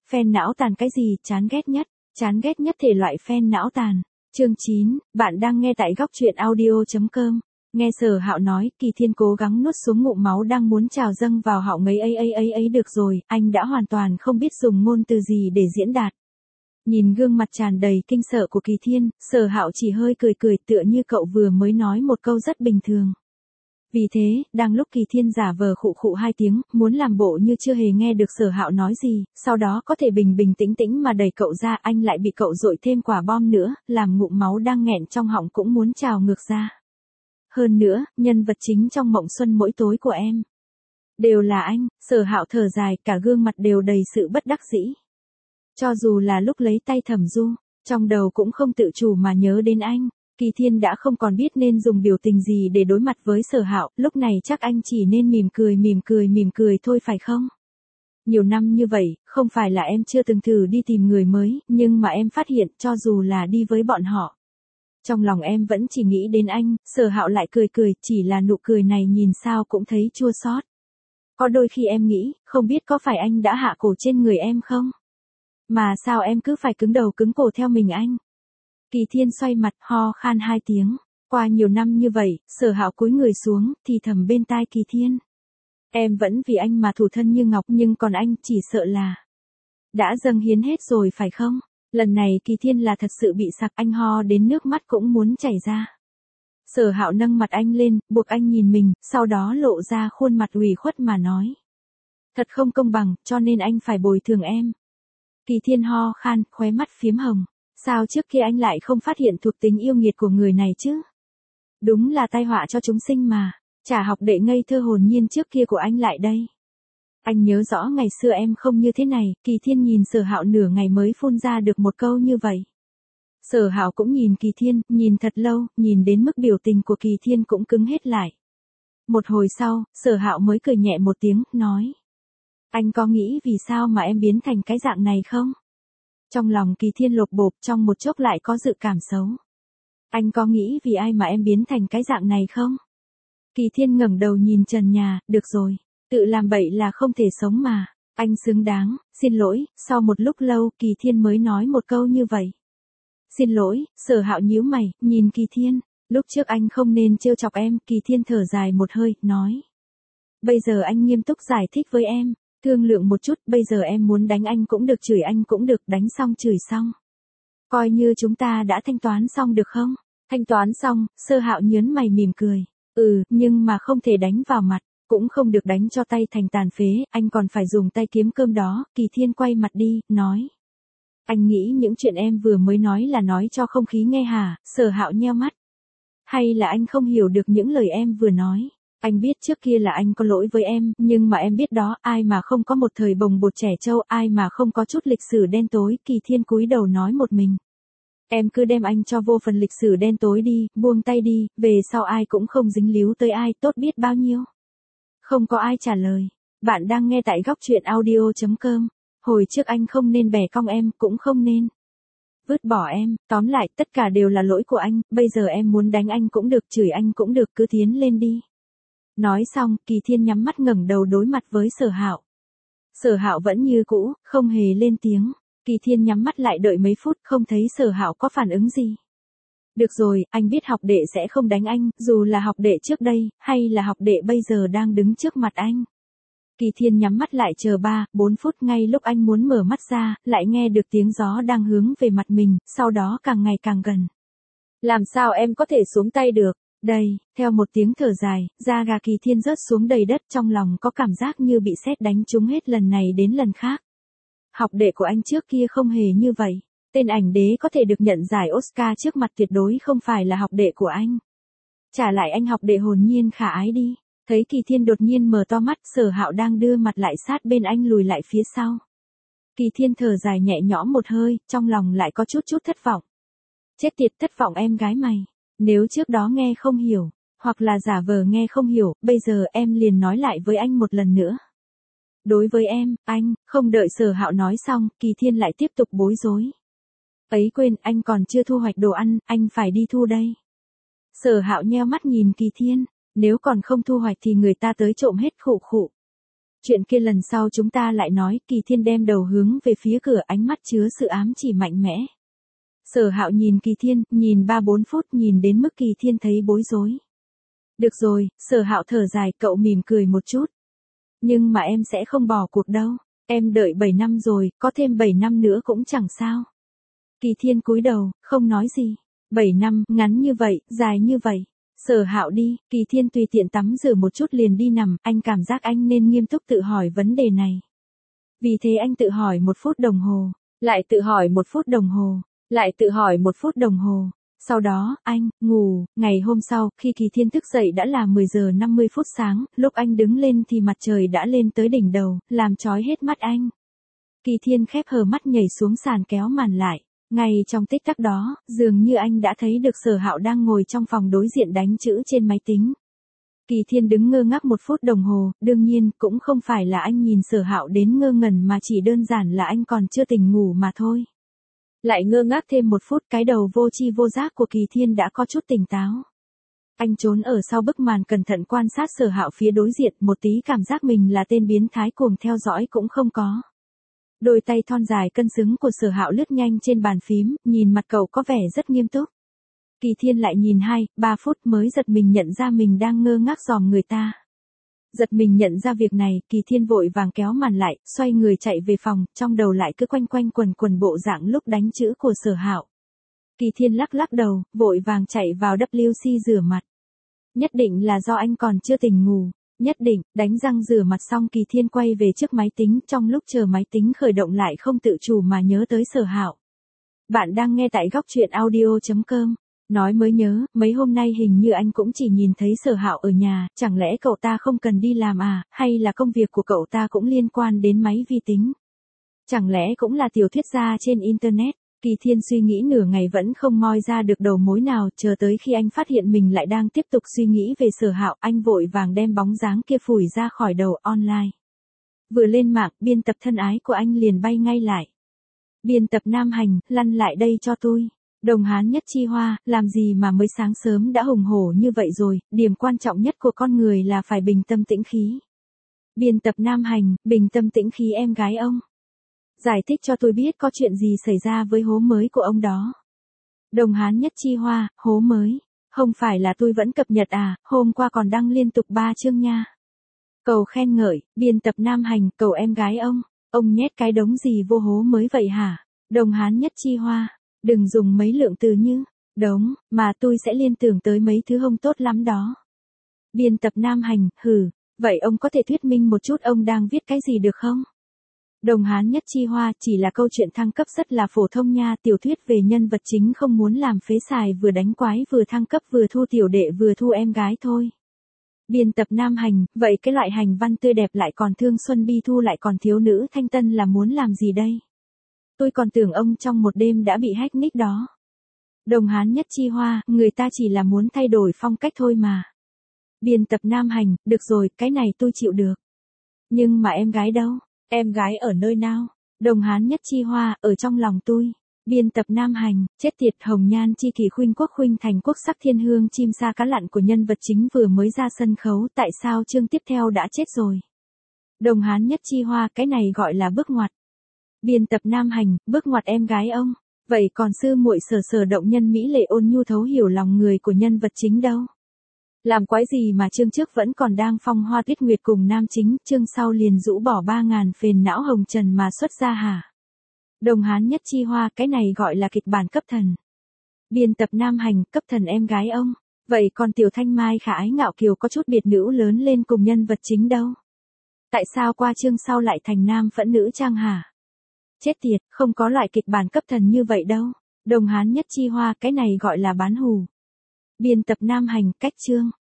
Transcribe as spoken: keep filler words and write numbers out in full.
Fan não tàn cái gì, chán ghét nhất, chán ghét nhất thể loại fan não tàn. Chương chín, bạn đang nghe tại góc truyện audio chấm com. Nghe Sở Hạo nói, Kỳ Thiên cố gắng nuốt xuống ngụm máu đang muốn trào dâng vào họng ấy ấy ấy ấy ấy được rồi, anh đã hoàn toàn không biết dùng ngôn từ gì để diễn đạt. Nhìn gương mặt tràn đầy kinh sợ của Kỳ Thiên, Sở Hạo chỉ hơi cười cười tựa như cậu vừa mới nói một câu rất bình thường. Vì thế, đang lúc Kỳ Thiên giả vờ khụ khụ hai tiếng, muốn làm bộ như chưa hề nghe được Sở Hạo nói gì, sau đó có thể bình bình tĩnh tĩnh mà đẩy cậu ra, anh lại bị cậu dội thêm quả bom nữa, làm ngụm máu đang nghẹn trong họng cũng muốn trào ngược ra. Hơn nữa, nhân vật chính trong Mộng Xuân Mỗi Tối của em đều là anh. Sở Hạo thở dài, cả gương mặt đều đầy sự bất đắc dĩ. Cho dù là lúc lấy tay Thẩm Du, trong đầu cũng không tự chủ mà nhớ đến anh. Kỳ Thiên đã không còn biết nên dùng biểu tình gì để đối mặt với Sở Hạo, lúc này chắc anh chỉ nên mỉm cười mỉm cười mỉm cười thôi phải không? Nhiều năm như vậy, không phải là em chưa từng thử đi tìm người mới, nhưng mà em phát hiện cho dù là đi với bọn họ, trong lòng em vẫn chỉ nghĩ đến anh. Sở Hạo lại cười cười, chỉ là nụ cười này nhìn sao cũng thấy chua xót. Có đôi khi em nghĩ, không biết có phải anh đã hạ cổ trên người em không? Mà sao em cứ phải cứng đầu cứng cổ theo mình anh? Kỳ Thiên xoay mặt, ho khan hai tiếng. Qua nhiều năm như vậy, Sở Hạo cúi người xuống, thì thầm bên tai Kỳ Thiên. Em vẫn vì anh mà thủ thân như ngọc, nhưng còn anh chỉ sợ là đã dâng hiến hết rồi phải không? Lần này Kỳ Thiên là thật sự bị sặc, anh ho đến nước mắt cũng muốn chảy ra. Sở Hạo nâng mặt anh lên, buộc anh nhìn mình, sau đó lộ ra khuôn mặt ủy khuất mà nói. Thật không công bằng, cho nên anh phải bồi thường em. Kỳ Thiên ho khan, khóe mắt phiếm hồng. Sao trước kia anh lại không phát hiện thuộc tính yêu nghiệt của người này chứ? Đúng là tai họa cho chúng sinh mà. Chả học đệ ngây thơ hồn nhiên trước kia của anh lại đây. Anh nhớ rõ ngày xưa em không như thế này. Kỳ Thiên nhìn Sở Hạo nửa ngày mới phun ra được một câu như vậy. Sở Hạo cũng nhìn Kỳ Thiên, nhìn thật lâu, nhìn đến mức biểu tình của Kỳ Thiên cũng cứng hết lại. Một hồi sau, Sở Hạo mới cười nhẹ một tiếng, nói. Anh có nghĩ vì sao mà em biến thành cái dạng này không? Trong lòng Kỳ Thiên lột bột, trong một chốc lại có dự cảm xấu. Anh có nghĩ vì ai mà em biến thành cái dạng này không? Kỳ Thiên ngẩng đầu nhìn trần nhà, được rồi, tự làm bậy là không thể sống mà, anh xứng đáng, xin lỗi. Sau một lúc lâu, Kỳ Thiên mới nói một câu như vậy. Xin lỗi. Sở Hạo nhíu mày, nhìn Kỳ Thiên, lúc trước anh không nên trêu chọc em. Kỳ Thiên thở dài một hơi, nói. Bây giờ anh nghiêm túc giải thích với em. Thương lượng một chút, bây giờ em muốn đánh anh cũng được, chửi anh cũng được, đánh xong chửi xong. Coi như chúng ta đã thanh toán xong được không? Thanh toán xong. Sở Hạo nhớn mày mỉm cười. Ừ, nhưng mà không thể đánh vào mặt, cũng không được đánh cho tay thành tàn phế, anh còn phải dùng tay kiếm cơm đó. Kỳ Thiên quay mặt đi, nói. Anh nghĩ những chuyện em vừa mới nói là nói cho không khí nghe hả? Sở Hạo nheo mắt. Hay là anh không hiểu được những lời em vừa nói? Anh biết trước kia là anh có lỗi với em, nhưng mà em biết đó, ai mà không có một thời bồng bột trẻ trâu, ai mà không có chút lịch sử đen tối. Kỳ Thiên cúi đầu nói một mình. Em cứ đem anh cho vô phần lịch sử đen tối đi, buông tay đi, về sau ai cũng không dính líu tới ai, tốt biết bao nhiêu. Không có ai trả lời. Bạn đang nghe tại góc truyện audio chấm com. Hồi trước anh không nên bẻ cong em, cũng không nên vứt bỏ em, tóm lại tất cả đều là lỗi của anh, bây giờ em muốn đánh anh cũng được, chửi anh cũng được, cứ tiến lên đi. Nói xong, Kỳ Thiên nhắm mắt ngẩng đầu đối mặt với Sở Hạo. Sở Hạo vẫn như cũ, không hề lên tiếng. Kỳ Thiên nhắm mắt lại đợi mấy phút, không thấy Sở Hạo có phản ứng gì. Được rồi, anh biết học đệ sẽ không đánh anh, dù là học đệ trước đây, hay là học đệ bây giờ đang đứng trước mặt anh. Kỳ Thiên nhắm mắt lại chờ ba, bốn phút, ngay lúc anh muốn mở mắt ra, lại nghe được tiếng gió đang hướng về mặt mình, sau đó càng ngày càng gần. Làm sao em có thể xuống tay được? Đây, theo một tiếng thở dài, da gà Kỳ Thiên rớt xuống đầy đất, trong lòng có cảm giác như bị sét đánh trúng hết lần này đến lần khác. Học đệ của anh trước kia không hề như vậy. Tên ảnh đế có thể được nhận giải Oscar trước mặt tuyệt đối không phải là học đệ của anh. Trả lại anh học đệ hồn nhiên khả ái đi. Thấy Kỳ Thiên đột nhiên mở to mắt, Sở Hạo đang đưa mặt lại sát bên anh lùi lại phía sau. Kỳ Thiên thở dài nhẹ nhõm một hơi, trong lòng lại có chút chút thất vọng. Chết tiệt, thất vọng em gái mày. Nếu trước đó nghe không hiểu, hoặc là giả vờ nghe không hiểu, bây giờ em liền nói lại với anh một lần nữa. Đối với em, anh, không đợi Sở Hạo nói xong, Kỳ Thiên lại tiếp tục bối rối. Ấy quên, anh còn chưa thu hoạch đồ ăn, anh phải đi thu đây. Sở Hạo nheo mắt nhìn Kỳ Thiên, nếu còn không thu hoạch thì người ta tới trộm hết, khụ khụ. chuyện kia lần sau chúng ta lại nói. Kỳ Thiên đem đầu hướng về phía cửa, ánh mắt chứa sự ám chỉ mạnh mẽ. Sở Hạo nhìn Kỳ Thiên, nhìn ba bốn phút, nhìn đến mức Kỳ Thiên thấy bối rối. Được rồi, Sở Hạo thở dài, cậu mỉm cười một chút. Nhưng mà em sẽ không bỏ cuộc đâu. Em đợi bảy năm rồi, có thêm bảy năm nữa cũng chẳng sao. Kỳ Thiên cúi đầu, không nói gì. bảy năm, ngắn như vậy, dài như vậy. Sở Hạo đi, Kỳ Thiên tùy tiện tắm rửa một chút liền đi nằm, anh cảm giác anh nên nghiêm túc tự hỏi vấn đề này. Vì thế anh tự hỏi một phút đồng hồ, lại tự hỏi một phút đồng hồ, lại tự hỏi một phút đồng hồ. Sau đó, anh, ngủ, ngày hôm sau, khi Kỳ Thiên thức dậy đã là mười giờ năm mươi phút sáng, lúc anh đứng lên thì mặt trời đã lên tới đỉnh đầu, làm chói hết mắt anh. Kỳ Thiên khép hờ mắt nhảy xuống sàn kéo màn lại. Ngay trong tích tắc đó, dường như anh đã thấy được Sở Hạo đang ngồi trong phòng đối diện đánh chữ trên máy tính. Kỳ Thiên đứng ngơ ngác một phút đồng hồ, đương nhiên, cũng không phải là anh nhìn Sở Hạo đến ngơ ngẩn mà chỉ đơn giản là anh còn chưa tỉnh ngủ mà thôi. Lại ngơ ngác thêm một phút, cái đầu vô tri vô giác của Kỳ Thiên đã có chút tỉnh táo. Anh trốn ở sau bức màn cẩn thận quan sát Sở Hạo phía đối diện, một tí cảm giác mình là tên biến thái cuồng theo dõi cũng không có. Đôi tay thon dài cân xứng của Sở Hạo lướt nhanh trên bàn phím, nhìn mặt cậu có vẻ rất nghiêm túc. Kỳ Thiên lại nhìn hai, ba phút mới giật mình nhận ra mình đang ngơ ngác dòm người ta. Giật mình nhận ra việc này, Kỳ Thiên vội vàng kéo màn lại, xoay người chạy về phòng, trong đầu lại cứ quanh quanh quần quần bộ dạng lúc đánh chữ của Sở Hạo. Kỳ Thiên lắc lắc đầu, vội vàng chạy vào vê kép xê rửa mặt. Nhất định là do anh còn chưa tỉnh ngủ. Nhất định, đánh răng rửa mặt xong Kỳ Thiên quay về trước máy tính, trong lúc chờ máy tính khởi động lại không tự chủ mà nhớ tới Sở Hạo. Bạn đang nghe tại góc truyện audio chấm com. Nói mới nhớ, mấy hôm nay hình như anh cũng chỉ nhìn thấy Sở Hạo ở nhà, chẳng lẽ cậu ta không cần đi làm à, hay là công việc của cậu ta cũng liên quan đến máy vi tính? Chẳng lẽ cũng là tiểu thuyết gia trên Internet? Kỳ Thiên suy nghĩ nửa ngày vẫn không moi ra được đầu mối nào, chờ tới khi anh phát hiện mình lại đang tiếp tục suy nghĩ về Sở Hạo, anh vội vàng đem bóng dáng kia phủi ra khỏi đầu online. Vừa lên mạng, biên tập thân ái của anh liền bay ngay lại. Biên tập Nam Hành, lăn lại đây cho tôi. Đồng Hán Nhất Chi Hoa, làm gì mà mới sáng sớm đã hùng hổ như vậy rồi, điểm quan trọng nhất của con người là phải bình tâm tĩnh khí. Biên tập Nam Hành, bình tâm tĩnh khí em gái ông. Giải thích cho tôi biết có chuyện gì xảy ra với hố mới của ông đó. Đồng Hán Nhất Chi Hoa, hố mới. Không phải là tôi vẫn cập nhật à, hôm qua còn đăng liên tục ba chương nha. Cầu khen ngợi, biên tập Nam Hành, cầu em gái ông. Ông nhét cái đống gì vô hố mới vậy hả? Đồng Hán Nhất Chi Hoa, đừng dùng mấy lượng từ như đống, mà tôi sẽ liên tưởng tới mấy thứ không tốt lắm đó. Biên tập Nam Hành, hừ, vậy ông có thể thuyết minh một chút ông đang viết cái gì được không? Đồng Hán Nhất Chi Hoa, chỉ là câu chuyện thăng cấp rất là phổ thông nha, tiểu thuyết về nhân vật chính không muốn làm phế xài vừa đánh quái vừa thăng cấp vừa thu tiểu đệ vừa thu em gái thôi. Biên tập Nam Hành, vậy cái loại hành văn tươi đẹp lại còn thương xuân bi thu lại còn thiếu nữ thanh tân là muốn làm gì đây? Tôi còn tưởng ông trong một đêm đã bị hack nick đó. Đồng Hán Nhất Chi Hoa, người ta chỉ là muốn thay đổi phong cách thôi mà. Biên tập Nam Hành, được rồi, cái này tôi chịu được. Nhưng mà em gái đâu? Em gái ở nơi nào? Đồng Hán Nhất Chi Hoa, ở trong lòng tôi. Biên tập Nam Hành, chết tiệt, hồng nhan chi kỳ khuynh quốc khuynh thành quốc sắc thiên hương chim sa cá lặn của nhân vật chính vừa mới ra sân khấu, tại sao chương tiếp theo đã chết rồi? Đồng Hán Nhất Chi Hoa, cái này gọi là bước ngoặt. Biên tập Nam Hành, bước ngoặt em gái ông. Vậy còn sư muội Sở Sở động nhân mỹ lệ ôn nhu thấu hiểu lòng người của nhân vật chính đâu? Làm quái gì mà chương trước vẫn còn đang phong hoa tuyết nguyệt cùng nam chính, chương sau liền rũ bỏ ba ngàn phền não hồng trần mà xuất ra hả? Đồng Hán Nhất Chi Hoa, cái này gọi là kịch bản cấp thần. Biên tập Nam Hành, cấp thần em gái ông. Vậy còn Tiểu Thanh Mai khả ái ngạo kiều có chút biệt nữ lớn lên cùng nhân vật chính đâu? Tại sao qua chương sau lại thành nam phẫn nữ trang hả? Chết tiệt, không có loại kịch bản cấp thần như vậy đâu. Đồng Hán Nhất Chi Hoa, cái này gọi là bán hù. Biên tập Nam Hành, cách chương.